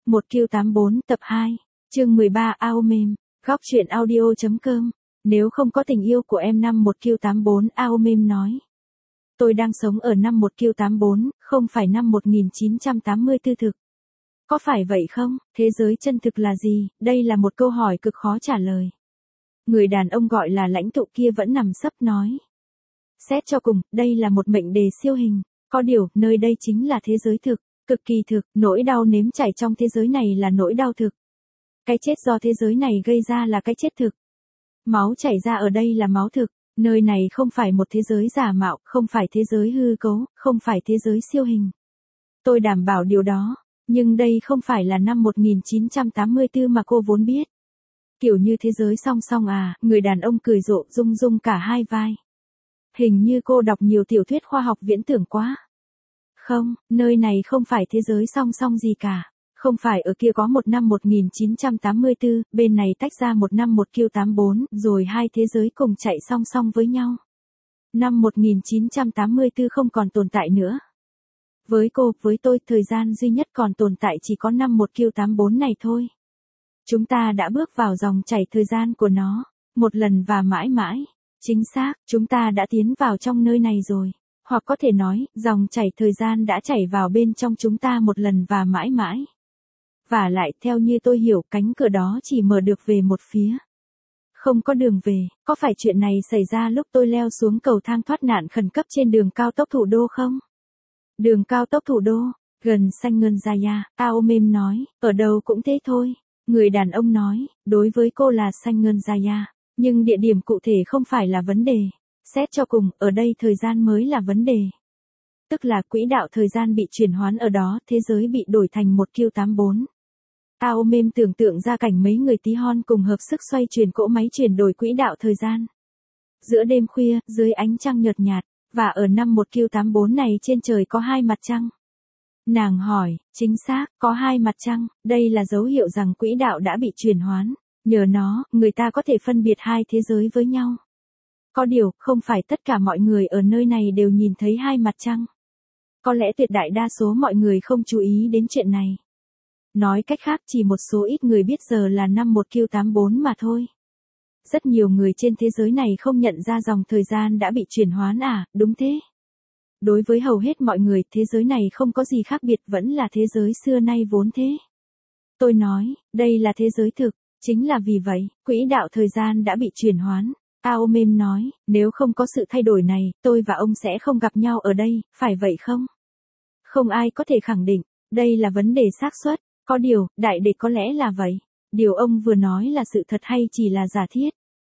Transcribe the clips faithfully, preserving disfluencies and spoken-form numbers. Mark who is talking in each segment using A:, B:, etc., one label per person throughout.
A: một Q tám bốn tập hai, chương mười ba Aomem, góc truyện audio.com. Nếu không có tình yêu của em năm một Q tám bốn, Aomem nói. Tôi đang sống ở năm một Q tám bốn, không phải năm một nghìn chín trăm tám mươi tư thực. Có phải vậy không? Thế giới chân thực là gì? Đây là một câu hỏi cực khó trả lời. Người đàn ông gọi là lãnh tụ kia vẫn nằm sấp nói. Xét cho cùng, đây là một mệnh đề siêu hình. Có điều, nơi đây chính là thế giới thực, cực kỳ thực, nỗi đau nếm trải trong thế giới này là nỗi đau thực. Cái chết do thế giới này gây ra là cái chết thực. Máu chảy ra ở đây là máu thực, nơi này không phải một thế giới giả mạo, không phải thế giới hư cấu, không phải thế giới siêu hình. Tôi đảm bảo điều đó, nhưng đây không phải là năm một nghìn chín trăm tám mươi tư mà cô vốn biết. Kiểu như thế giới song song à, người đàn ông cười rộ rung rung cả hai vai. Hình như cô đọc nhiều tiểu thuyết khoa học viễn tưởng quá. Không, nơi này không phải thế giới song song gì cả. Không phải ở kia có một năm một nghìn chín trăm tám mươi tư, bên này tách ra một năm một Q tám bốn, rồi hai thế giới cùng chạy song song với nhau. Năm một nghìn chín trăm tám mươi tư không còn tồn tại nữa. Với cô, với tôi, thời gian duy nhất còn tồn tại chỉ có năm một Q tám bốn này thôi. Chúng ta đã bước vào dòng chảy thời gian của nó, một lần và mãi mãi. Chính xác, chúng ta đã tiến vào trong nơi này rồi. Hoặc có thể nói, dòng chảy thời gian đã chảy vào bên trong chúng ta một lần và mãi mãi. Và lại, theo như tôi hiểu, cánh cửa đó chỉ mở được về một phía. Không có đường về. Có phải chuyện này xảy ra lúc tôi leo xuống cầu thang thoát nạn khẩn cấp trên đường cao tốc thủ đô không? Đường cao tốc thủ đô, gần Sangnyeongsa, Aomem nói, ở đâu cũng thế thôi. Người đàn ông nói, đối với cô là Sangnyeongsa, nhưng địa điểm cụ thể không phải là vấn đề. Xét cho cùng, ở đây thời gian mới là vấn đề. Tức là quỹ đạo thời gian bị chuyển hoán ở đó, thế giới bị đổi thành một Q tám bốn. Aomem tưởng tượng ra cảnh mấy người tí hon cùng hợp sức xoay chuyển cỗ máy chuyển đổi quỹ đạo thời gian. Giữa đêm khuya, dưới ánh trăng nhợt nhạt, và ở năm một Q tám bốn này trên trời có hai mặt trăng. Nàng hỏi, chính xác, có hai mặt trăng, đây là dấu hiệu rằng quỹ đạo đã bị chuyển hoán. Nhờ nó, người ta có thể phân biệt hai thế giới với nhau. Có điều, không phải tất cả mọi người ở nơi này đều nhìn thấy hai mặt trăng. Có lẽ tuyệt đại đa số mọi người không chú ý đến chuyện này. Nói cách khác, chỉ một số ít người biết giờ là năm một Q tám bốn mà thôi. Rất nhiều người trên thế giới này không nhận ra dòng thời gian đã bị chuyển hoán à, đúng thế. Đối với hầu hết mọi người, thế giới này không có gì khác biệt, vẫn là thế giới xưa nay vốn thế. Tôi nói, đây là thế giới thực, chính là vì vậy, quỹ đạo thời gian đã bị chuyển hoán. Aomem nói, nếu không có sự thay đổi này, tôi và ông sẽ không gặp nhau ở đây, phải vậy không? Không ai có thể khẳng định, đây là vấn đề xác suất, có điều, đại để có lẽ là vậy. Điều ông vừa nói là sự thật hay chỉ là giả thiết?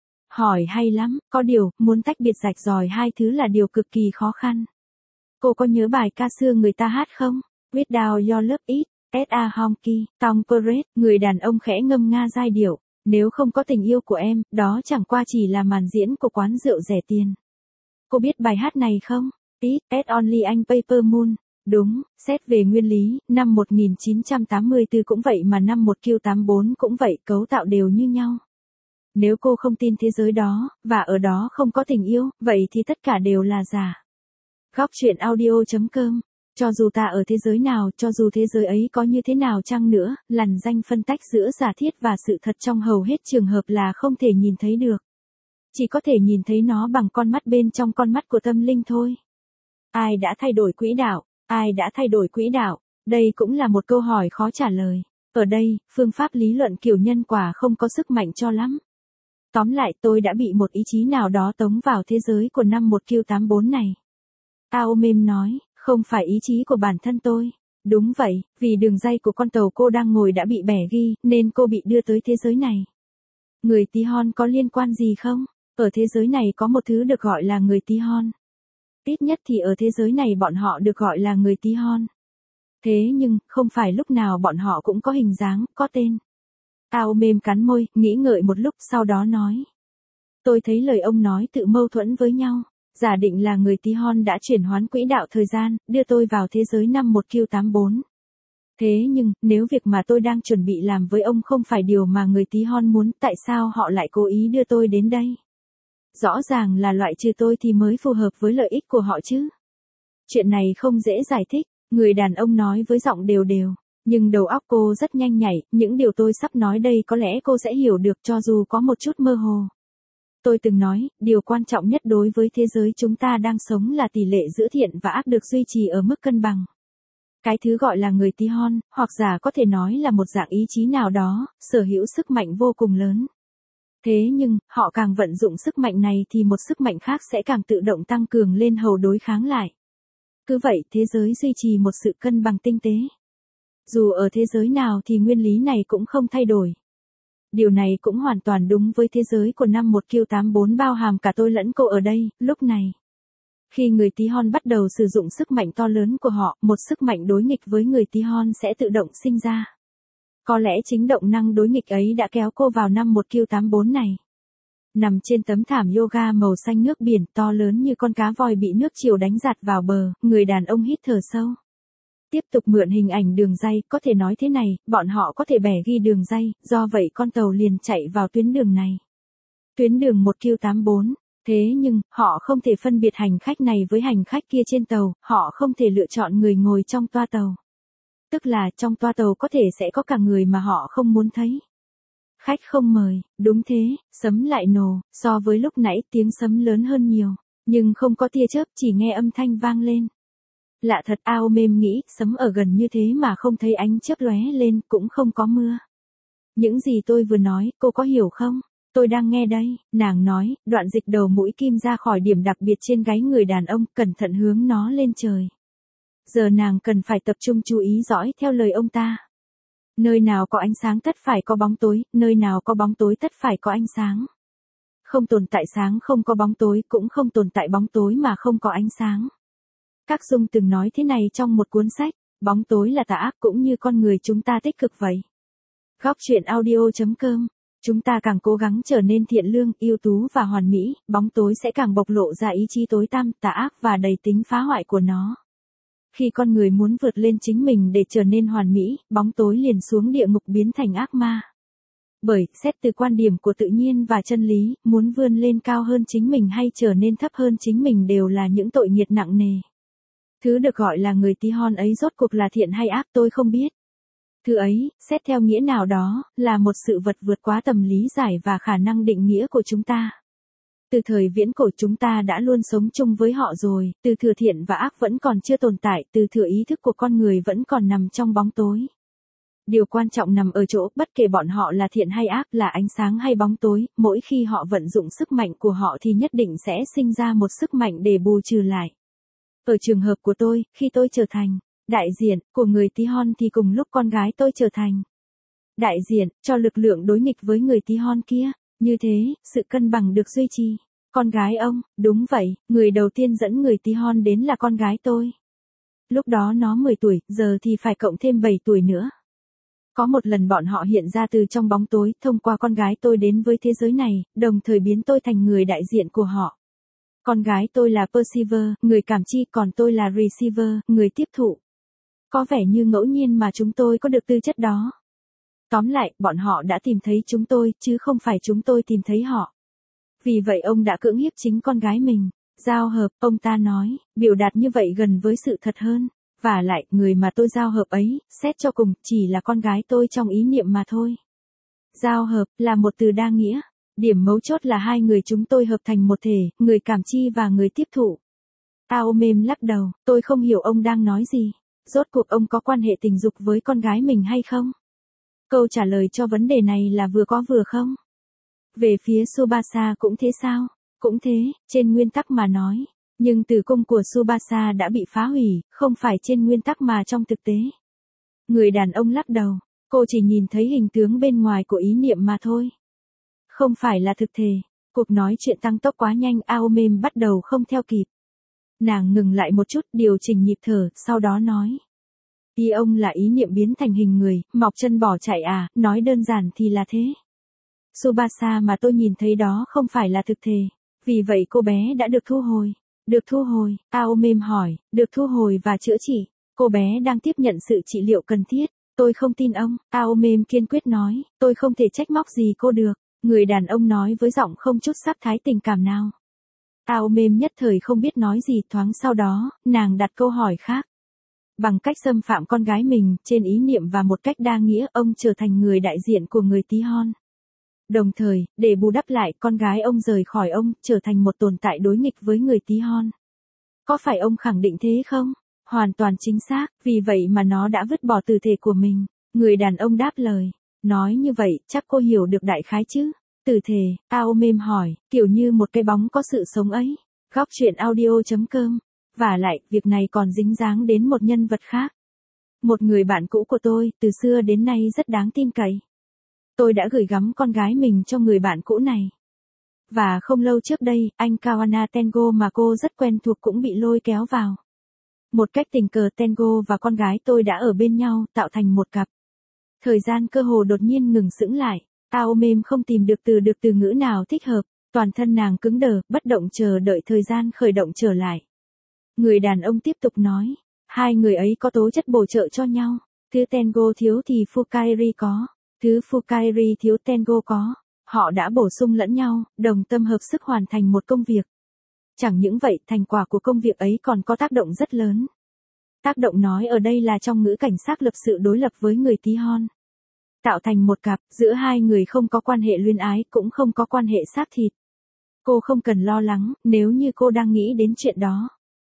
A: Hỏi hay lắm, có điều, muốn tách biệt rạch ròi hai thứ là điều cực kỳ khó khăn. Cô có nhớ bài ca xưa người ta hát không? Without your love it, as a honky, Tom Perez, người đàn ông khẽ ngâm nga giai điệu. Nếu không có tình yêu của em, đó chẳng qua chỉ là màn diễn của quán rượu rẻ tiền. Cô biết bài hát này không? It, as only anh Paper Moon. Đúng, xét về nguyên lý, năm một nghìn chín trăm tám mươi tư cũng vậy mà năm một Q tám bốn cũng vậy, cấu tạo đều như nhau. Nếu cô không tin thế giới đó, và ở đó không có tình yêu, vậy thì tất cả đều là giả. Góc truyện audio.com. Cho dù ta ở thế giới nào, cho dù thế giới ấy có như thế nào chăng nữa, lằn ranh phân tách giữa giả thiết và sự thật trong hầu hết trường hợp là không thể nhìn thấy được. Chỉ có thể nhìn thấy nó bằng con mắt bên trong con mắt của tâm linh thôi. Ai đã thay đổi quỹ đạo? Ai đã thay đổi quỹ đạo? Đây cũng là một câu hỏi khó trả lời. Ở đây, phương pháp lý luận kiểu nhân quả không có sức mạnh cho lắm. Tóm lại, tôi đã bị một ý chí nào đó tống vào thế giới của năm một Q tám bốn này. Aomem nói. Không phải ý chí của bản thân tôi. Đúng vậy, vì đường ray của con tàu cô đang ngồi đã bị bẻ ghi, nên cô bị đưa tới thế giới này. Người tí hon có liên quan gì không? Ở thế giới này có một thứ được gọi là người tí hon. Ít nhất thì ở thế giới này bọn họ được gọi là người tí hon. Thế nhưng, không phải lúc nào bọn họ cũng có hình dáng, có tên. Aomem cắn môi, nghĩ ngợi một lúc sau đó nói. Tôi thấy lời ông nói tự mâu thuẫn với nhau. Giả định là người tí hon đã chuyển hoán quỹ đạo thời gian, đưa tôi vào thế giới năm một Q tám bốn. Thế nhưng, nếu việc mà tôi đang chuẩn bị làm với ông không phải điều mà người tí hon muốn, tại sao họ lại cố ý đưa tôi đến đây? Rõ ràng là loại trừ tôi thì mới phù hợp với lợi ích của họ chứ. Chuyện này không dễ giải thích, người đàn ông nói với giọng đều đều. Nhưng đầu óc cô rất nhanh nhạy, những điều tôi sắp nói đây có lẽ cô sẽ hiểu được cho dù có một chút mơ hồ. Tôi từng nói, điều quan trọng nhất đối với thế giới chúng ta đang sống là tỷ lệ giữa thiện và ác được duy trì ở mức cân bằng. Cái thứ gọi là người tí hon, hoặc giả có thể nói là một dạng ý chí nào đó, sở hữu sức mạnh vô cùng lớn. Thế nhưng, họ càng vận dụng sức mạnh này thì một sức mạnh khác sẽ càng tự động tăng cường lên hầu đối kháng lại. Cứ vậy thế giới duy trì một sự cân bằng tinh tế. Dù ở thế giới nào thì nguyên lý này cũng không thay đổi. Điều này cũng hoàn toàn đúng với thế giới của năm một Q tám bốn bao hàm cả tôi lẫn cô ở đây, lúc này. Khi người tí hon bắt đầu sử dụng sức mạnh to lớn của họ, một sức mạnh đối nghịch với người tí hon sẽ tự động sinh ra. Có lẽ chính động năng đối nghịch ấy đã kéo cô vào năm một Q tám bốn này. Nằm trên tấm thảm yoga màu xanh nước biển to lớn như con cá voi bị nước chiều đánh giạt vào bờ, người đàn ông hít thở sâu. Tiếp tục mượn hình ảnh đường ray, có thể nói thế này, bọn họ có thể bẻ ghi đường ray, do vậy con tàu liền chạy vào tuyến đường này. Tuyến đường một Q tám bốn. Thế nhưng, họ không thể phân biệt hành khách này với hành khách kia trên tàu, họ không thể lựa chọn người ngồi trong toa tàu. Tức là trong toa tàu có thể sẽ có cả người mà họ không muốn thấy. Khách không mời, đúng thế, sấm lại nổ, so với lúc nãy tiếng sấm lớn hơn nhiều, nhưng không có tia chớp, chỉ nghe âm thanh vang lên. Lạ thật, ao mềm nghĩ, sấm ở gần như thế mà không thấy ánh chớp lóe lên, cũng không có mưa. Những gì tôi vừa nói, cô có hiểu không? Tôi đang nghe đây, nàng nói, đoạn dịch đầu mũi kim ra khỏi điểm đặc biệt trên gáy người đàn ông, cẩn thận hướng nó lên trời. Giờ nàng cần phải tập trung chú ý dõi theo lời ông ta. Nơi nào có ánh sáng tất phải có bóng tối, nơi nào có bóng tối tất phải có ánh sáng. Không tồn tại sáng không có bóng tối, cũng không tồn tại bóng tối mà không có ánh sáng. Các Dung từng nói thế này trong một cuốn sách, bóng tối là tà ác cũng như con người chúng ta tích cực vậy. Góc truyện audio chấm com. Chúng ta càng cố gắng trở nên thiện lương, ưu tú và hoàn mỹ, bóng tối sẽ càng bộc lộ ra ý chí tối tăm, tà ác và đầy tính phá hoại của nó. Khi con người muốn vượt lên chính mình để trở nên hoàn mỹ, bóng tối liền xuống địa ngục biến thành ác ma. Bởi, xét từ quan điểm của tự nhiên và chân lý, muốn vươn lên cao hơn chính mình hay trở nên thấp hơn chính mình đều là những tội nghiệp nặng nề. Thứ được gọi là người tí hon ấy rốt cuộc là thiện hay ác tôi không biết. Thứ ấy, xét theo nghĩa nào đó, là một sự vật vượt quá tầm lý giải và khả năng định nghĩa của chúng ta. Từ thời viễn cổ chúng ta đã luôn sống chung với họ rồi, từ thừa thiện và ác vẫn còn chưa tồn tại, từ thừa ý thức của con người vẫn còn nằm trong bóng tối. Điều quan trọng nằm ở chỗ, bất kể bọn họ là thiện hay ác, là ánh sáng hay bóng tối, mỗi khi họ vận dụng sức mạnh của họ thì nhất định sẽ sinh ra một sức mạnh để bù trừ lại. Ở trường hợp của tôi, khi tôi trở thành đại diện của người tí hon thì cùng lúc con gái tôi trở thành đại diện cho lực lượng đối nghịch với người tí hon kia. Như thế, sự cân bằng được duy trì. Con gái ông, đúng vậy, người đầu tiên dẫn người tí hon đến là con gái tôi. Lúc đó nó mười tuổi, giờ thì phải cộng thêm bảy tuổi nữa. Có một lần bọn họ hiện ra từ trong bóng tối, thông qua con gái tôi đến với thế giới này, đồng thời biến tôi thành người đại diện của họ. Con gái tôi là perceiver, người cảm chi, còn tôi là receiver, người tiếp thụ. Có vẻ như ngẫu nhiên mà chúng tôi có được tư chất đó. Tóm lại, bọn họ đã tìm thấy chúng tôi, chứ không phải chúng tôi tìm thấy họ. Vì vậy ông đã cưỡng hiếp chính con gái mình. Giao hợp, ông ta nói, biểu đạt như vậy gần với sự thật hơn. Và lại, người mà tôi giao hợp ấy, xét cho cùng, chỉ là con gái tôi trong ý niệm mà thôi. Giao hợp, là một từ đa nghĩa. Điểm mấu chốt là hai người chúng tôi hợp thành một thể, người cảm chi và người tiếp thụ. Ao mềm lắc đầu, tôi không hiểu ông đang nói gì. Rốt cuộc ông có quan hệ tình dục với con gái mình hay không? Câu trả lời cho vấn đề này là vừa có vừa không. Về phía Tsubasa cũng thế sao? Cũng thế, trên nguyên tắc mà nói. Nhưng tử cung của Tsubasa đã bị phá hủy, không phải trên nguyên tắc mà trong thực tế. Người đàn ông lắc đầu, cô chỉ nhìn thấy hình tướng bên ngoài của ý niệm mà thôi. Không phải là thực thể. Cuộc nói chuyện tăng tốc quá nhanh, Aomem bắt đầu không theo kịp. Nàng ngừng lại một chút, điều chỉnh nhịp thở, sau đó nói. Ý ông là ý niệm biến thành hình người, mọc chân bỏ chạy à, nói đơn giản thì là thế. Tsubasa mà tôi nhìn thấy đó không phải là thực thể. Vì vậy cô bé đã được thu hồi. Được thu hồi, Aomem hỏi, được thu hồi và chữa trị. Cô bé đang tiếp nhận sự trị liệu cần thiết. Tôi không tin ông, Aomem kiên quyết nói, tôi không thể trách móc gì cô được. Người đàn ông nói với giọng không chút sắc thái tình cảm nào. Aomem nhất thời không biết nói gì, thoáng sau đó, nàng đặt câu hỏi khác. Bằng cách xâm phạm con gái mình, trên ý niệm và một cách đa nghĩa, ông trở thành người đại diện của người tí hon. Đồng thời, để bù đắp lại, con gái ông rời khỏi ông, trở thành một tồn tại đối nghịch với người tí hon. Có phải ông khẳng định thế không? Hoàn toàn chính xác, vì vậy mà nó đã vứt bỏ tử thể của mình. Người đàn ông đáp lời. Nói như vậy, chắc cô hiểu được đại khái chứ? Tử thể, Aomem hỏi, kiểu như một cái bóng có sự sống ấy. Góc truyện audio chấm com. Vả lại, việc này còn dính dáng đến một nhân vật khác. Một người bạn cũ của tôi, từ xưa đến nay rất đáng tin cậy. Tôi đã gửi gắm con gái mình cho người bạn cũ này. Và không lâu trước đây, anh Kawana Tengo mà cô rất quen thuộc cũng bị lôi kéo vào. Một cách tình cờ Tengo và con gái tôi đã ở bên nhau, tạo thành một cặp. Thời gian cơ hồ đột nhiên ngừng sững lại. Aomem không tìm được từ được từ ngữ nào thích hợp, toàn thân nàng cứng đờ, bất động chờ đợi thời gian khởi động trở lại. Người đàn ông tiếp tục nói, hai người ấy có tố chất bổ trợ cho nhau, thứ Tengo thiếu thì Fukairi có, thứ Fukairi thiếu Tengo có, họ đã bổ sung lẫn nhau, đồng tâm hợp sức hoàn thành một công việc. Chẳng những vậy, thành quả của công việc ấy còn có tác động rất lớn. Tác động nói ở đây là trong ngữ cảnh xác lập sự đối lập với người tí hon. Tạo thành một cặp, giữa hai người không có quan hệ luyến ái, cũng không có quan hệ xác thịt. Cô không cần lo lắng, nếu như cô đang nghĩ đến chuyện đó.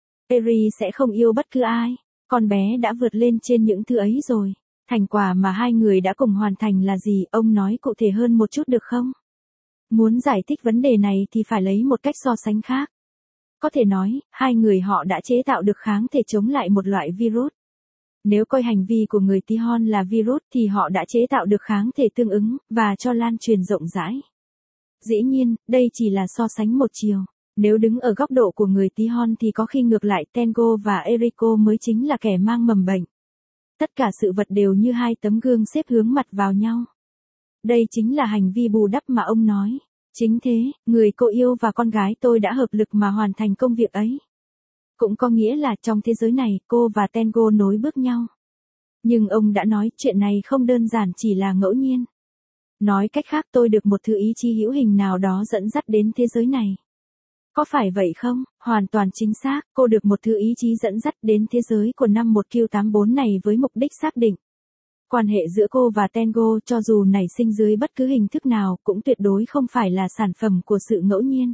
A: Eri sẽ không yêu bất cứ ai, con bé đã vượt lên trên những thứ ấy rồi. Thành quả mà hai người đã cùng hoàn thành là gì, ông nói cụ thể hơn một chút được không? Muốn giải thích vấn đề này thì phải lấy một cách so sánh khác. Có thể nói, hai người họ đã chế tạo được kháng thể chống lại một loại virus. Nếu coi hành vi của người tí hon là virus thì họ đã chế tạo được kháng thể tương ứng, và cho lan truyền rộng rãi. Dĩ nhiên, đây chỉ là so sánh một chiều. Nếu đứng ở góc độ của người tí hon thì có khi ngược lại Tengo và Eriko mới chính là kẻ mang mầm bệnh. Tất cả sự vật đều như hai tấm gương xếp hướng mặt vào nhau. Đây chính là hành vi bù đắp mà ông nói. Chính thế, người cô yêu và con gái tôi đã hợp lực mà hoàn thành công việc ấy. Cũng có nghĩa là trong thế giới này, cô và Tengo nối bước nhau. Nhưng ông đã nói chuyện này không đơn giản chỉ là ngẫu nhiên. Nói cách khác, tôi được một thứ ý chí hữu hình nào đó dẫn dắt đến thế giới này. Có phải vậy không? Hoàn toàn chính xác, cô được một thứ ý chí dẫn dắt đến thế giới của năm một Q tám bốn này với mục đích xác định. Quan hệ giữa cô và Tengo, cho dù nảy sinh dưới bất cứ hình thức nào, cũng tuyệt đối không phải là sản phẩm của sự ngẫu nhiên.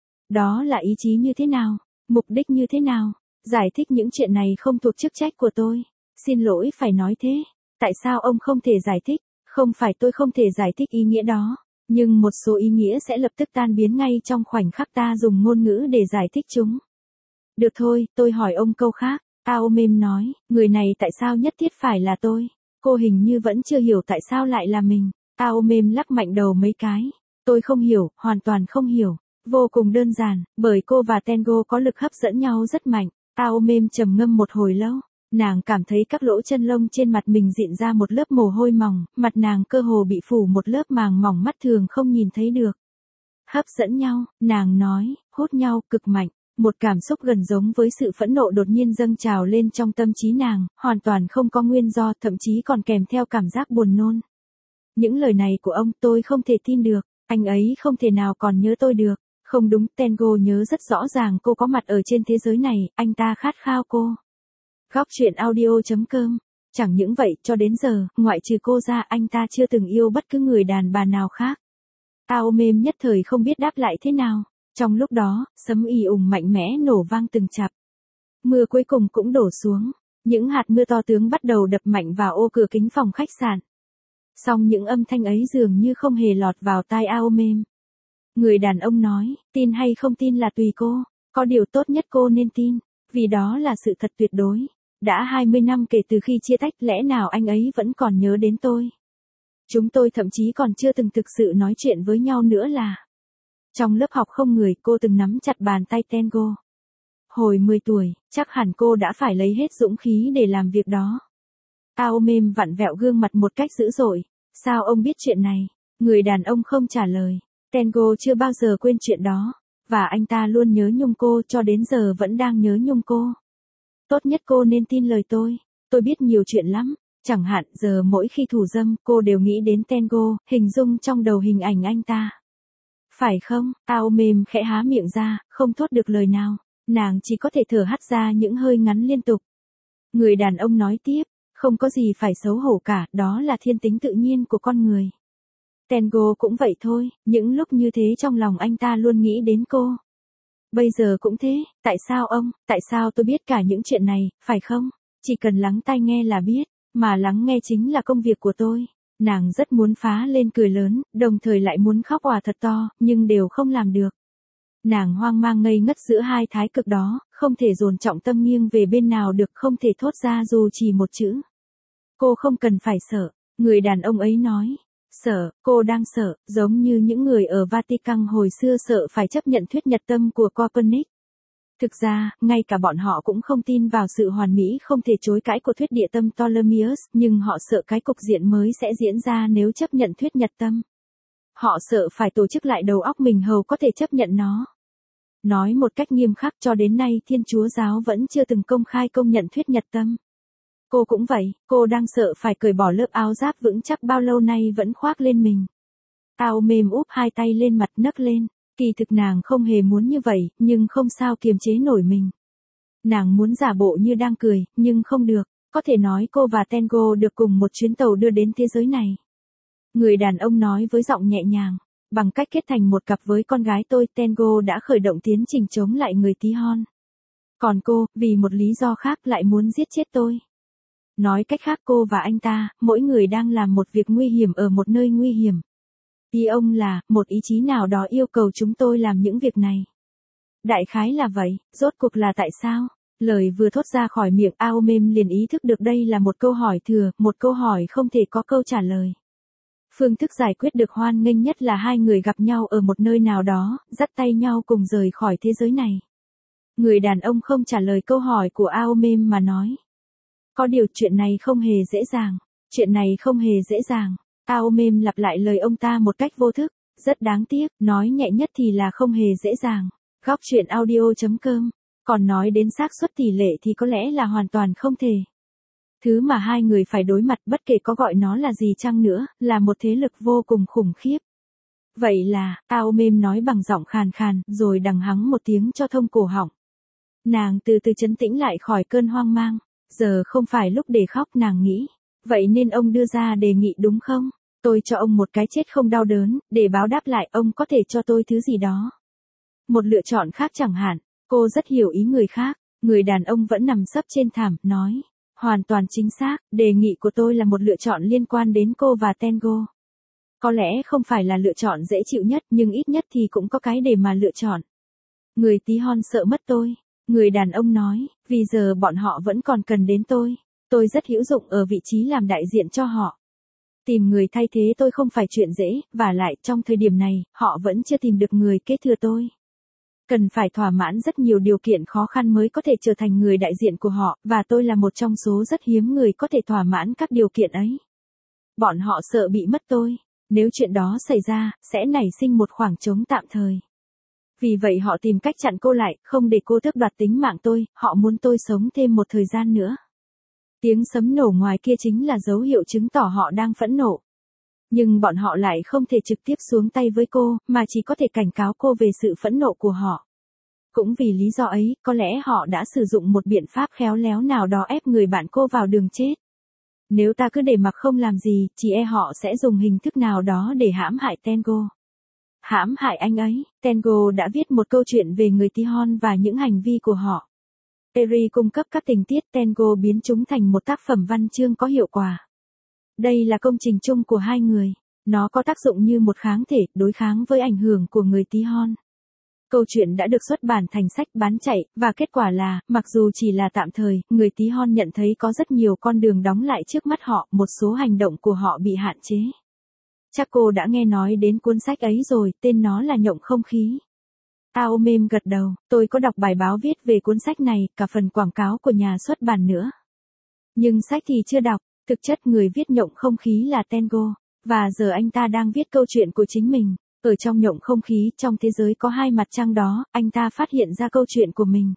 A: Đó là ý chí như thế nào? Mục đích như thế nào? Giải thích những chuyện này không thuộc chức trách của tôi. Xin lỗi phải nói thế. Tại sao ông không thể giải thích? Không phải tôi không thể giải thích ý nghĩa đó. Nhưng một số ý nghĩa sẽ lập tức tan biến ngay trong khoảnh khắc ta dùng ngôn ngữ để giải thích chúng. Được thôi, tôi hỏi ông câu khác. Aomem nói, người này tại sao nhất thiết phải là tôi? Cô hình như vẫn chưa hiểu tại sao lại là mình. Aomem lắc mạnh đầu mấy cái. Tôi không hiểu, hoàn toàn không hiểu. Vô cùng đơn giản, bởi cô và Tengo có lực hấp dẫn nhau rất mạnh. Aomem trầm ngâm một hồi lâu. Nàng cảm thấy các lỗ chân lông trên mặt mình dịn ra một lớp mồ hôi mỏng, mặt nàng cơ hồ bị phủ một lớp màng mỏng mắt thường không nhìn thấy được. Hấp dẫn nhau, nàng nói, hút nhau cực mạnh. Một cảm xúc gần giống với sự phẫn nộ đột nhiên dâng trào lên trong tâm trí nàng, hoàn toàn không có nguyên do, thậm chí còn kèm theo cảm giác buồn nôn. Những lời này của ông tôi không thể tin được, anh ấy không thể nào còn nhớ tôi được. Không đúng, Tengo nhớ rất rõ ràng cô có mặt ở trên thế giới này, anh ta khát khao cô. Góc truyện audio chấm com. Chẳng những vậy, cho đến giờ, ngoại trừ cô ra, anh ta chưa từng yêu bất cứ người đàn bà nào khác. Aomem nhất thời không biết đáp lại thế nào. Trong lúc đó, sấm ì ùng mạnh mẽ nổ vang từng chặp. Mưa cuối cùng cũng đổ xuống. Những hạt mưa to tướng bắt đầu đập mạnh vào ô cửa kính phòng khách sạn. Song những âm thanh ấy dường như không hề lọt vào tai Aomem. Người đàn ông nói, tin hay không tin là tùy cô. Có điều tốt nhất cô nên tin. Vì đó là sự thật tuyệt đối. Đã hai mươi năm kể từ khi chia tách, lẽ nào anh ấy vẫn còn nhớ đến tôi? Chúng tôi thậm chí còn chưa từng thực sự nói chuyện với nhau nữa là. Trong lớp học không người, cô từng nắm chặt bàn tay Tengo. Hồi mười tuổi, chắc hẳn cô đã phải lấy hết dũng khí để làm việc đó. Aomem vặn vẹo gương mặt một cách dữ dội. Sao ông biết chuyện này? Người đàn ông không trả lời. Tengo chưa bao giờ quên chuyện đó. Và anh ta luôn nhớ nhung cô, cho đến giờ vẫn đang nhớ nhung cô. Tốt nhất cô nên tin lời tôi. Tôi biết nhiều chuyện lắm. Chẳng hạn, giờ mỗi khi thủ dâm, cô đều nghĩ đến Tengo, hình dung trong đầu hình ảnh anh ta. Phải không? Aomem khẽ há miệng ra, không thốt được lời nào. Nàng chỉ có thể thở hắt ra những hơi ngắn liên tục. Người đàn ông nói tiếp, không có gì phải xấu hổ cả, đó là thiên tính tự nhiên của con người. Tango cũng vậy thôi, những lúc như thế trong lòng anh ta luôn nghĩ đến cô. Bây giờ cũng thế, tại sao ông, tại sao tôi biết cả những chuyện này, phải không? Chỉ cần lắng tai nghe là biết, mà lắng nghe chính là công việc của tôi. Nàng rất muốn phá lên cười lớn, đồng thời lại muốn khóc òa thật to, nhưng đều không làm được. Nàng hoang mang ngây ngất giữa hai thái cực đó, không thể dồn trọng tâm nghiêng về bên nào được, không thể thốt ra dù chỉ một chữ. Cô không cần phải sợ, người đàn ông ấy nói. Sợ, cô đang sợ, giống như những người ở Vatican hồi xưa sợ phải chấp nhận thuyết nhật tâm của Copernic. Thực ra, ngay cả bọn họ cũng không tin vào sự hoàn mỹ không thể chối cãi của thuyết địa tâm Ptolemaios, nhưng họ sợ cái cục diện mới sẽ diễn ra nếu chấp nhận thuyết nhật tâm. Họ sợ phải tổ chức lại đầu óc mình hầu có thể chấp nhận nó. Nói một cách nghiêm khắc, cho đến nay Thiên Chúa giáo vẫn chưa từng công khai công nhận thuyết nhật tâm. Cô cũng vậy, cô đang sợ phải cởi bỏ lớp áo giáp vững chắc bao lâu nay vẫn khoác lên mình. Ao mềm úp hai tay lên mặt nấc lên, kỳ thực nàng không hề muốn như vậy, nhưng không sao kiềm chế nổi mình. Nàng muốn giả bộ như đang cười, nhưng không được, có thể nói cô và Tango được cùng một chuyến tàu đưa đến thế giới này. Người đàn ông nói với giọng nhẹ nhàng, bằng cách kết thành một cặp với con gái tôi, Tango đã khởi động tiến trình chống lại người tí hon. Còn cô, vì một lý do khác lại muốn giết chết tôi. Nói cách khác cô và anh ta, mỗi người đang làm một việc nguy hiểm ở một nơi nguy hiểm. Ý ông là, một ý chí nào đó yêu cầu chúng tôi làm những việc này. Đại khái là vậy, rốt cuộc là tại sao? Lời vừa thốt ra khỏi miệng Ao Mêm liền ý thức được đây là một câu hỏi thừa, một câu hỏi không thể có câu trả lời. Phương thức giải quyết được hoan nghênh nhất là hai người gặp nhau ở một nơi nào đó, dắt tay nhau cùng rời khỏi thế giới này. Người đàn ông không trả lời câu hỏi của Ao Mêm mà nói. Có điều chuyện này không hề dễ dàng. Chuyện này không hề dễ dàng. Ao Mêm lặp lại lời ông ta một cách vô thức. Rất đáng tiếc, nói nhẹ nhất thì là không hề dễ dàng. Góc chuyện audio chấm com. Còn nói đến xác suất tỷ lệ thì có lẽ là hoàn toàn không thể. Thứ mà hai người phải đối mặt bất kể có gọi nó là gì chăng nữa, là một thế lực vô cùng khủng khiếp. Vậy là, Ao Mêm nói bằng giọng khàn khàn, rồi đằng hắng một tiếng cho thông cổ họng. Nàng từ từ trấn tĩnh lại khỏi cơn hoang mang. Giờ không phải lúc để khóc, nàng nghĩ. Vậy nên ông đưa ra đề nghị đúng không? Tôi cho ông một cái chết không đau đớn, để báo đáp lại ông có thể cho tôi thứ gì đó. Một lựa chọn khác chẳng hạn. Cô rất hiểu ý người khác. Người đàn ông vẫn nằm sấp trên thảm, nói. Hoàn toàn chính xác, đề nghị của tôi là một lựa chọn liên quan đến cô và Tango. Có lẽ không phải là lựa chọn dễ chịu nhất, nhưng ít nhất thì cũng có cái để mà lựa chọn. Người tí hon sợ mất tôi. Người đàn ông nói, vì giờ bọn họ vẫn còn cần đến tôi. Tôi rất hữu dụng ở vị trí làm đại diện cho họ. Tìm người thay thế tôi không phải chuyện dễ, và lại trong thời điểm này, họ vẫn chưa tìm được người kế thừa tôi. Cần phải thỏa mãn rất nhiều điều kiện khó khăn mới có thể trở thành người đại diện của họ, và tôi là một trong số rất hiếm người có thể thỏa mãn các điều kiện ấy. Bọn họ sợ bị mất tôi. Nếu chuyện đó xảy ra, sẽ nảy sinh một khoảng trống tạm thời. Vì vậy họ tìm cách chặn cô lại, không để cô tước đoạt tính mạng tôi, họ muốn tôi sống thêm một thời gian nữa. Tiếng sấm nổ ngoài kia chính là dấu hiệu chứng tỏ họ đang phẫn nộ. Nhưng bọn họ lại không thể trực tiếp xuống tay với cô, mà chỉ có thể cảnh cáo cô về sự phẫn nộ của họ. Cũng vì lý do ấy, có lẽ họ đã sử dụng một biện pháp khéo léo nào đó ép người bạn cô vào đường chết. Nếu ta cứ để mặc không làm gì, chỉ e họ sẽ dùng hình thức nào đó để hãm hại Tango. Hãm hại anh ấy, Tango đã viết một câu chuyện về người tí hon và những hành vi của họ. Terry cung cấp các tình tiết, Tango biến chúng thành một tác phẩm văn chương có hiệu quả. Đây là công trình chung của hai người. Nó có tác dụng như một kháng thể, đối kháng với ảnh hưởng của người tí hon. Câu chuyện đã được xuất bản thành sách bán chạy, và kết quả là, mặc dù chỉ là tạm thời, người tí hon nhận thấy có rất nhiều con đường đóng lại trước mắt họ, một số hành động của họ bị hạn chế. Chắc cô đã nghe nói đến cuốn sách ấy rồi, tên nó là Nhộng không khí. Ao Mêm gật đầu, tôi có đọc bài báo viết về cuốn sách này, cả phần quảng cáo của nhà xuất bản nữa. Nhưng sách thì chưa đọc, thực chất người viết Nhộng không khí là Tango, và giờ anh ta đang viết câu chuyện của chính mình. Ở trong Nhộng không khí, trong thế giới có hai mặt trăng đó, anh ta phát hiện ra câu chuyện của mình.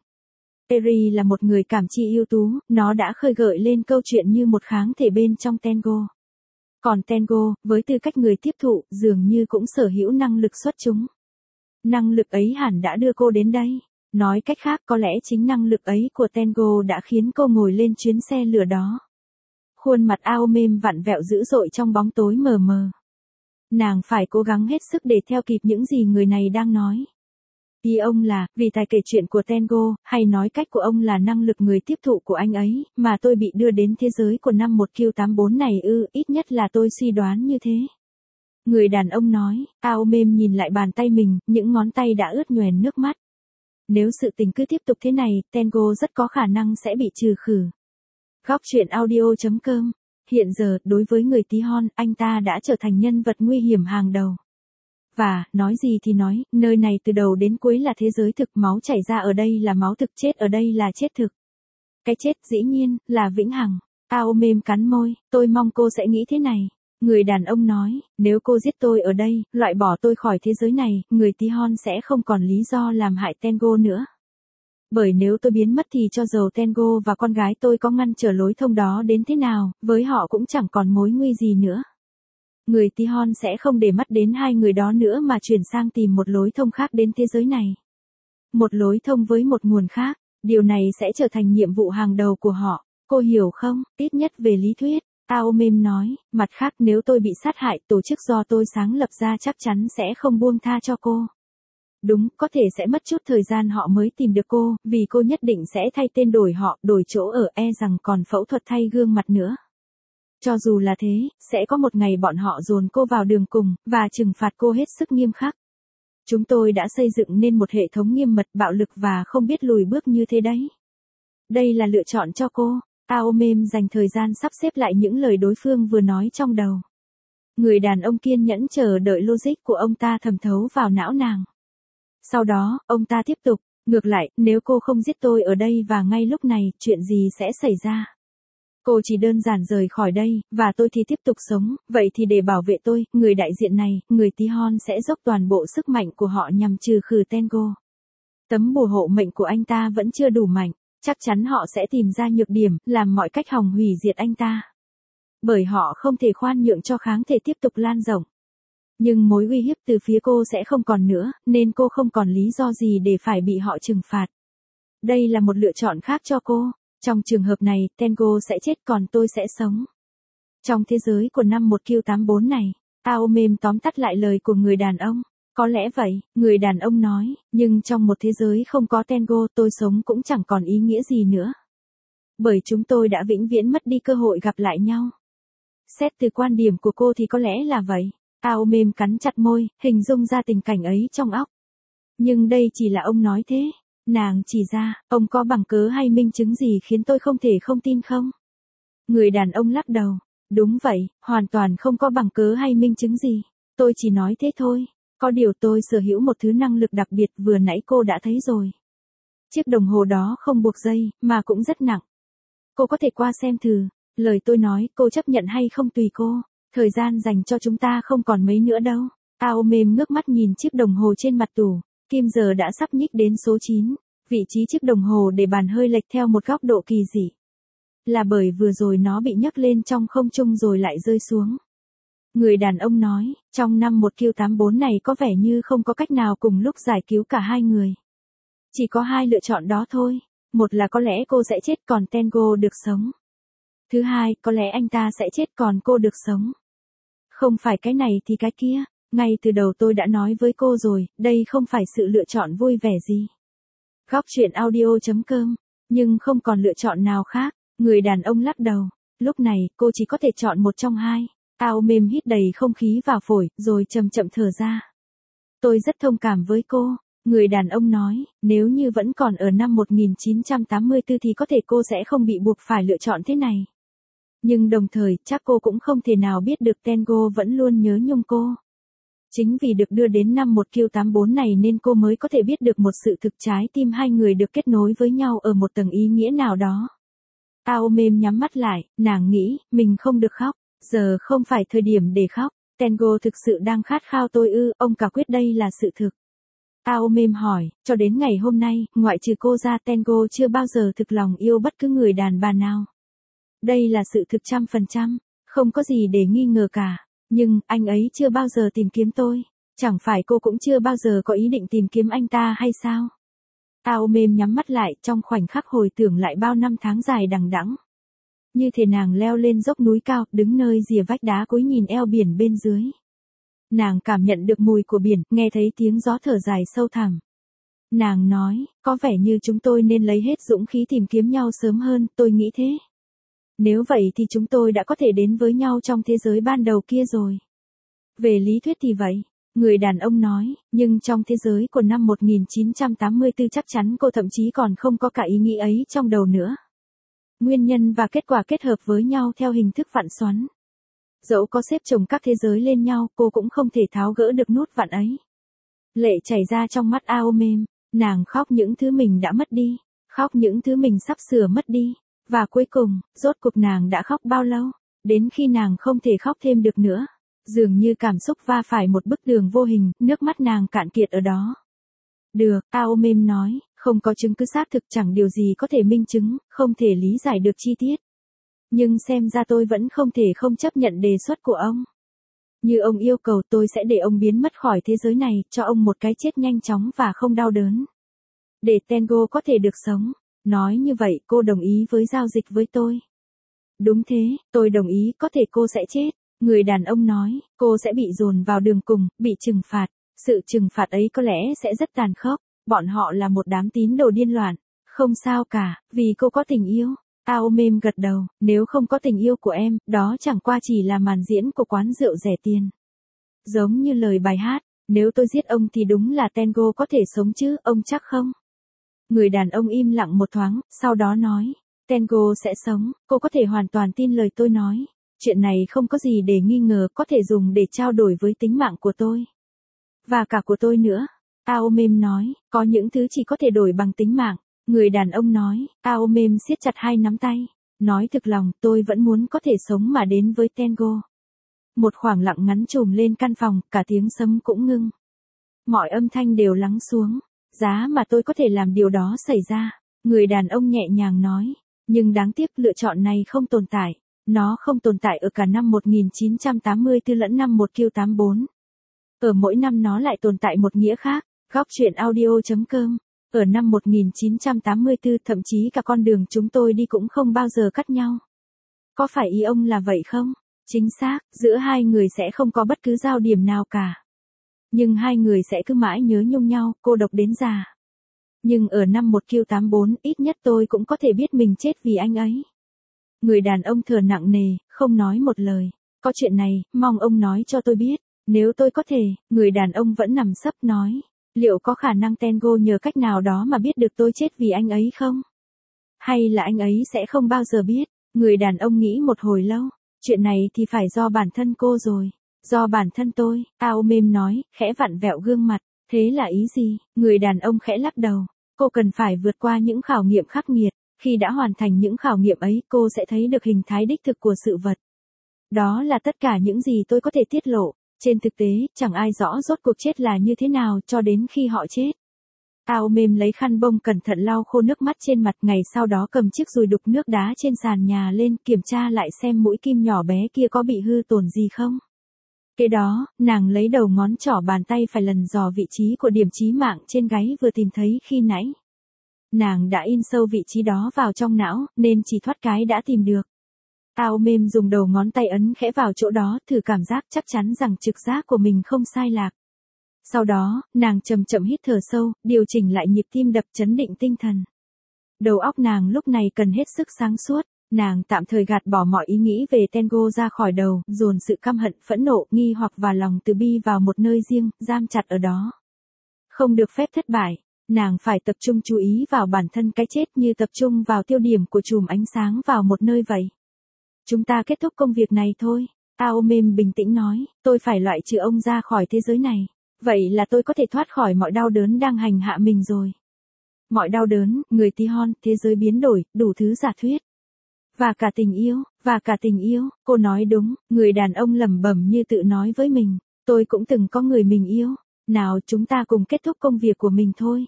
A: Terry là một người cảm chi ưu tú, nó đã khơi gợi lên câu chuyện như một kháng thể bên trong Tango. Còn Tango, với tư cách người tiếp thụ, dường như cũng sở hữu năng lực xuất chúng. Năng lực ấy hẳn đã đưa cô đến đây. Nói cách khác có lẽ chính năng lực ấy của Tango đã khiến cô ngồi lên chuyến xe lửa đó. Khuôn mặt ao mềm vặn vẹo dữ dội trong bóng tối mờ mờ. Nàng phải cố gắng hết sức để theo kịp những gì người này đang nói. Ý ông là, vì tài kể chuyện của Tango, hay nói cách của ông là năng lực người tiếp thụ của anh ấy, mà tôi bị đưa đến thế giới của năm một Q tám bốn này ư, ít nhất là tôi suy đoán như thế. Người đàn ông nói, ao mềm nhìn lại bàn tay mình, những ngón tay đã ướt nhoẻn nước mắt. Nếu sự tình cứ tiếp tục thế này, Tango rất có khả năng sẽ bị trừ khử. Góc truyện audio chấm com. Hiện giờ, đối với người tí hon, anh ta đã trở thành nhân vật nguy hiểm hàng đầu. Và, nói gì thì nói, nơi này từ đầu đến cuối là thế giới thực, máu chảy ra ở đây là máu thực, chết ở đây là chết thực. Cái chết, dĩ nhiên, là vĩnh hằng. Ao mềm cắn môi, tôi mong cô sẽ nghĩ thế này. Người đàn ông nói, nếu cô giết tôi ở đây, loại bỏ tôi khỏi thế giới này, người tí hon sẽ không còn lý do làm hại Tango nữa. Bởi nếu tôi biến mất thì cho dầu Tango và con gái tôi có ngăn trở lối thông đó đến thế nào, với họ cũng chẳng còn mối nguy gì nữa. Người tí hon sẽ không để mắt đến hai người đó nữa mà chuyển sang tìm một lối thông khác đến thế giới này. Một lối thông với một nguồn khác, điều này sẽ trở thành nhiệm vụ hàng đầu của họ, cô hiểu không, ít nhất về lý thuyết. Ao mềm nói, mặt khác nếu tôi bị sát hại, tổ chức do tôi sáng lập ra chắc chắn sẽ không buông tha cho cô. Đúng, có thể sẽ mất chút thời gian họ mới tìm được cô, vì cô nhất định sẽ thay tên đổi họ, đổi chỗ ở, e rằng còn phẫu thuật thay gương mặt nữa. Cho dù là thế, sẽ có một ngày bọn họ dồn cô vào đường cùng, và trừng phạt cô hết sức nghiêm khắc. Chúng tôi đã xây dựng nên một hệ thống nghiêm mật, bạo lực và không biết lùi bước như thế đấy. Đây là lựa chọn cho cô. Ao mềm dành thời gian sắp xếp lại những lời đối phương vừa nói trong đầu. Người đàn ông kiên nhẫn chờ đợi logic của ông ta thẩm thấu vào não nàng. Sau đó, ông ta tiếp tục, ngược lại, nếu cô không giết tôi ở đây và ngay lúc này, chuyện gì sẽ xảy ra? Cô chỉ đơn giản rời khỏi đây, và tôi thì tiếp tục sống, vậy thì để bảo vệ tôi, người đại diện này, người tí hon sẽ dốc toàn bộ sức mạnh của họ nhằm trừ khử Tango. Tấm bùa hộ mệnh của anh ta vẫn chưa đủ mạnh. Chắc chắn họ sẽ tìm ra nhược điểm, làm mọi cách hòng hủy diệt anh ta. Bởi họ không thể khoan nhượng cho kháng thể tiếp tục lan rộng. Nhưng mối uy hiếp từ phía cô sẽ không còn nữa, nên cô không còn lý do gì để phải bị họ trừng phạt. Đây là một lựa chọn khác cho cô. Trong trường hợp này, Tango sẽ chết còn tôi sẽ sống. Trong thế giới của năm một Q tám bốn này, Ao mềm tóm tắt lại lời của người đàn ông. Có lẽ vậy, người đàn ông nói, nhưng trong một thế giới không có Tango tôi sống cũng chẳng còn ý nghĩa gì nữa. Bởi chúng tôi đã vĩnh viễn mất đi cơ hội gặp lại nhau. Xét từ quan điểm của cô thì có lẽ là vậy. Ao mềm cắn chặt môi, hình dung ra tình cảnh ấy trong óc. Nhưng đây chỉ là ông nói thế. Nàng chỉ ra, ông có bằng cớ hay minh chứng gì khiến tôi không thể không tin không? Người đàn ông lắc đầu. Đúng vậy, hoàn toàn không có bằng cớ hay minh chứng gì. Tôi chỉ nói thế thôi. Có điều tôi sở hữu một thứ năng lực đặc biệt vừa nãy cô đã thấy rồi. Chiếc đồng hồ đó không buộc dây, mà cũng rất nặng. Cô có thể qua xem thử. Lời tôi nói, cô chấp nhận hay không tùy cô. Thời gian dành cho chúng ta không còn mấy nữa đâu. Ao mềm ngước mắt nhìn chiếc đồng hồ trên mặt tủ. Kim giờ đã sắp nhích đến số chín. Vị trí chiếc đồng hồ để bàn hơi lệch theo một góc độ kỳ dị. Là bởi vừa rồi nó bị nhấc lên trong không trung rồi lại rơi xuống. Người đàn ông nói, trong năm một Q tám bốn này có vẻ như không có cách nào cùng lúc giải cứu cả hai người. Chỉ có hai lựa chọn đó thôi. Một là có lẽ cô sẽ chết còn Tango được sống. Thứ hai, có lẽ anh ta sẽ chết còn cô được sống. Không phải cái này thì cái kia. Ngay từ đầu tôi đã nói với cô rồi, đây không phải sự lựa chọn vui vẻ gì. Góc truyện audio chấm com. Nhưng không còn lựa chọn nào khác. Người đàn ông lắc đầu. Lúc này, cô chỉ có thể chọn một trong hai. Ao mềm hít đầy không khí vào phổi, rồi chậm chậm thở ra. Tôi rất thông cảm với cô. Người đàn ông nói, nếu như vẫn còn ở năm một nghìn chín trăm tám mươi tư thì có thể cô sẽ không bị buộc phải lựa chọn thế này. Nhưng đồng thời, chắc cô cũng không thể nào biết được Tango vẫn luôn nhớ nhung cô. Chính vì được đưa đến năm một Q tám bốn này nên cô mới có thể biết được một sự thực trái tim hai người được kết nối với nhau ở một tầng ý nghĩa nào đó. Ao mềm nhắm mắt lại, nàng nghĩ, mình không được khóc. Giờ không phải thời điểm để khóc. Tango thực sự đang khát khao tôi ư, ông cả quyết đây là sự thực. Ao mềm hỏi, cho đến ngày hôm nay, ngoại trừ cô ra Tango chưa bao giờ thực lòng yêu bất cứ người đàn bà nào. Đây là sự thực trăm phần trăm, không có gì để nghi ngờ cả. Nhưng, anh ấy chưa bao giờ tìm kiếm tôi. Chẳng phải cô cũng chưa bao giờ có ý định tìm kiếm anh ta hay sao? Ao mềm nhắm mắt lại, trong khoảnh khắc hồi tưởng lại bao năm tháng dài đằng đẵng. Như thể nàng leo lên dốc núi cao, đứng nơi rìa vách đá cúi nhìn eo biển bên dưới. Nàng cảm nhận được mùi của biển, nghe thấy tiếng gió thở dài sâu thẳm. Nàng nói, có vẻ như chúng tôi nên lấy hết dũng khí tìm kiếm nhau sớm hơn, tôi nghĩ thế. Nếu vậy thì chúng tôi đã có thể đến với nhau trong thế giới ban đầu kia rồi. Về lý thuyết thì vậy, người đàn ông nói, nhưng trong thế giới của năm một nghìn chín trăm tám mươi tư chắc chắn cô thậm chí còn không có cả ý nghĩ ấy trong đầu nữa. Nguyên nhân và kết quả kết hợp với nhau theo hình thức vặn xoắn. Dẫu có xếp chồng các thế giới lên nhau, cô cũng không thể tháo gỡ được nút vặn ấy. Lệ chảy ra trong mắt Ao mềm, nàng khóc những thứ mình đã mất đi, khóc những thứ mình sắp sửa mất đi. Và cuối cùng, rốt cuộc nàng đã khóc bao lâu, đến khi nàng không thể khóc thêm được nữa. Dường như cảm xúc va phải một bức tường vô hình, nước mắt nàng cạn kiệt ở đó. Được, Ao mềm nói, không có chứng cứ xác thực, chẳng điều gì có thể minh chứng, không thể lý giải được chi tiết. Nhưng xem ra tôi vẫn không thể không chấp nhận đề xuất của ông. Như ông yêu cầu, tôi sẽ để ông biến mất khỏi thế giới này, cho ông một cái chết nhanh chóng và không đau đớn. Để Tengo có thể được sống. Nói như vậy, cô đồng ý với giao dịch với tôi. Đúng thế, tôi đồng ý, có thể cô sẽ chết. Người đàn ông nói, cô sẽ bị dồn vào đường cùng, bị trừng phạt. Sự trừng phạt ấy có lẽ sẽ rất tàn khốc. Bọn họ là một đám tín đồ điên loạn. Không sao cả, vì cô có tình yêu. Ao mềm gật đầu, nếu không có tình yêu của em, đó chẳng qua chỉ là màn diễn của quán rượu rẻ tiền. Giống như lời bài hát, nếu tôi giết ông thì đúng là Tengo có thể sống chứ, ông chắc không? Người đàn ông im lặng một thoáng, sau đó nói, Tengo sẽ sống, cô có thể hoàn toàn tin lời tôi nói. Chuyện này không có gì để nghi ngờ, có thể dùng để trao đổi với tính mạng của tôi. Và cả của tôi nữa. Ao mềm nói, có những thứ chỉ có thể đổi bằng tính mạng. Người đàn ông nói, Ao mềm siết chặt hai nắm tay. Nói thực lòng, tôi vẫn muốn có thể sống mà đến với Tengo. Một khoảng lặng ngắn trùm lên căn phòng, cả tiếng sấm cũng ngưng. Mọi âm thanh đều lắng xuống. Giá mà tôi có thể làm điều đó xảy ra. Người đàn ông nhẹ nhàng nói. Nhưng đáng tiếc lựa chọn này không tồn tại. Nó không tồn tại ở cả năm một nghìn chín trăm tám mươi tư lẫn năm một Q tám bốn. Ở mỗi năm nó lại tồn tại một nghĩa khác. Góc truyện audio chấm com. Ở năm một nghìn chín trăm tám mươi tư thậm chí cả con đường chúng tôi đi cũng không bao giờ cắt nhau. Có phải ý ông là vậy không? Chính xác, giữa hai người sẽ không có bất cứ giao điểm nào cả. Nhưng hai người sẽ cứ mãi nhớ nhung nhau, cô độc đến già. Nhưng ở năm một Q tám bốn, ít nhất tôi cũng có thể biết mình chết vì anh ấy. Người đàn ông thở nặng nề, không nói một lời. Có chuyện này, mong ông nói cho tôi biết. Nếu tôi có thể, người đàn ông vẫn nằm sấp nói. Liệu có khả năng Tengo nhờ cách nào đó mà biết được tôi chết vì anh ấy không? Hay là anh ấy sẽ không bao giờ biết? Người đàn ông nghĩ một hồi lâu. Chuyện này thì phải do bản thân cô rồi. Do bản thân tôi, Ao mềm nói, khẽ vặn vẹo gương mặt. Thế là ý gì? Người đàn ông khẽ lắc đầu. Cô cần phải vượt qua những khảo nghiệm khắc nghiệt. Khi đã hoàn thành những khảo nghiệm ấy, cô sẽ thấy được hình thái đích thực của sự vật. Đó là tất cả những gì tôi có thể tiết lộ. Trên thực tế, chẳng ai rõ rốt cuộc chết là như thế nào cho đến khi họ chết. Ao mềm lấy khăn bông cẩn thận lau khô nước mắt trên mặt, ngày sau đó cầm chiếc dùi đục nước đá trên sàn nhà lên, kiểm tra lại xem mũi kim nhỏ bé kia có bị hư tổn gì không. Kế đó, nàng lấy đầu ngón trỏ bàn tay phải lần dò vị trí của điểm chí mạng trên gáy vừa tìm thấy khi nãy. Nàng đã in sâu vị trí đó vào trong não, nên chỉ thoát cái đã tìm được. Ao mềm dùng đầu ngón tay ấn khẽ vào chỗ đó, thử cảm giác, chắc chắn rằng trực giác của mình không sai lạc. Sau đó, nàng chậm chậm hít thở sâu, điều chỉnh lại nhịp tim đập, trấn định tinh thần. Đầu óc nàng lúc này cần hết sức sáng suốt, nàng tạm thời gạt bỏ mọi ý nghĩ về Tengo ra khỏi đầu, dồn sự căm hận, phẫn nộ, nghi hoặc và lòng từ bi vào một nơi riêng, giam chặt ở đó. Không được phép thất bại, nàng phải tập trung chú ý vào bản thân cái chết như tập trung vào tiêu điểm của chùm ánh sáng vào một nơi vậy. Chúng ta kết thúc công việc này thôi. Ao mềm bình tĩnh nói, tôi phải loại trừ ông ra khỏi thế giới này. Vậy là tôi có thể thoát khỏi mọi đau đớn đang hành hạ mình rồi. Mọi đau đớn, người tí hon, thế giới biến đổi, đủ thứ giả thuyết. Và cả tình yêu, và cả tình yêu, cô nói đúng, người đàn ông lẩm bẩm như tự nói với mình. Tôi cũng từng có người mình yêu. Nào chúng ta cùng kết thúc công việc của mình thôi.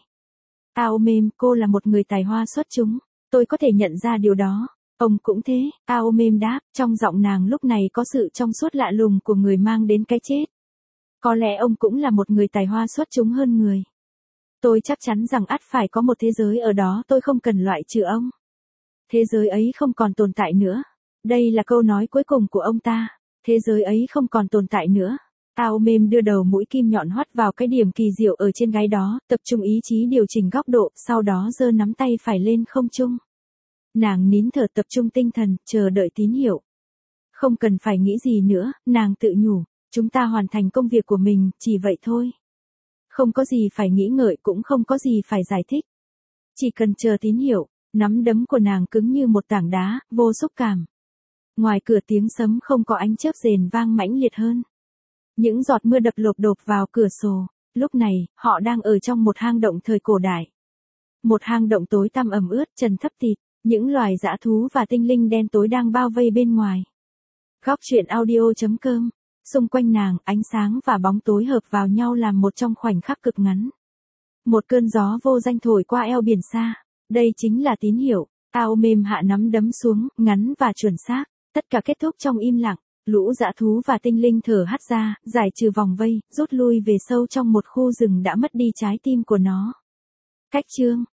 A: Ao mềm, cô là một người tài hoa xuất chúng. Tôi có thể nhận ra điều đó. Ông cũng thế, Ao mềm đáp, trong giọng nàng lúc này có sự trong suốt lạ lùng của người mang đến cái chết. Có lẽ ông cũng là một người tài hoa xuất chúng hơn người. Tôi chắc chắn rằng ắt phải có một thế giới ở đó tôi không cần loại trừ ông. Thế giới ấy không còn tồn tại nữa. Đây là câu nói cuối cùng của ông ta. Thế giới ấy không còn tồn tại nữa. Aomem đưa đầu mũi kim nhọn hoắt vào cái điểm kỳ diệu ở trên gáy đó, tập trung ý chí điều chỉnh góc độ, sau đó giơ nắm tay phải lên không trung. Nàng nín thở tập trung tinh thần, chờ đợi tín hiệu. Không cần phải nghĩ gì nữa, nàng tự nhủ, chúng ta hoàn thành công việc của mình, chỉ vậy thôi. Không có gì phải nghĩ ngợi cũng không có gì phải giải thích. Chỉ cần chờ tín hiệu, nắm đấm của nàng cứng như một tảng đá, vô xúc cảm. Ngoài cửa tiếng sấm không có ánh chớp rền vang mãnh liệt hơn. Những giọt mưa đập lộp độp vào cửa sổ, lúc này, họ đang ở trong một hang động thời cổ đại. Một hang động tối tăm ẩm ướt, trần thấp thịt, những loài dã thú và tinh linh đen tối đang bao vây bên ngoài. Góc truyện audio chấm com. Xung quanh nàng, ánh sáng và bóng tối hợp vào nhau làm một trong khoảnh khắc cực ngắn. Một cơn gió vô danh thổi qua eo biển xa. Đây chính là tín hiệu. Aomem hạ nắm đấm xuống, ngắn và chuẩn xác. Tất cả kết thúc trong im lặng. Lũ dã thú và tinh linh thở hắt ra, giải trừ vòng vây, rút lui về sâu trong một khu rừng đã mất đi trái tim của nó. Cách chương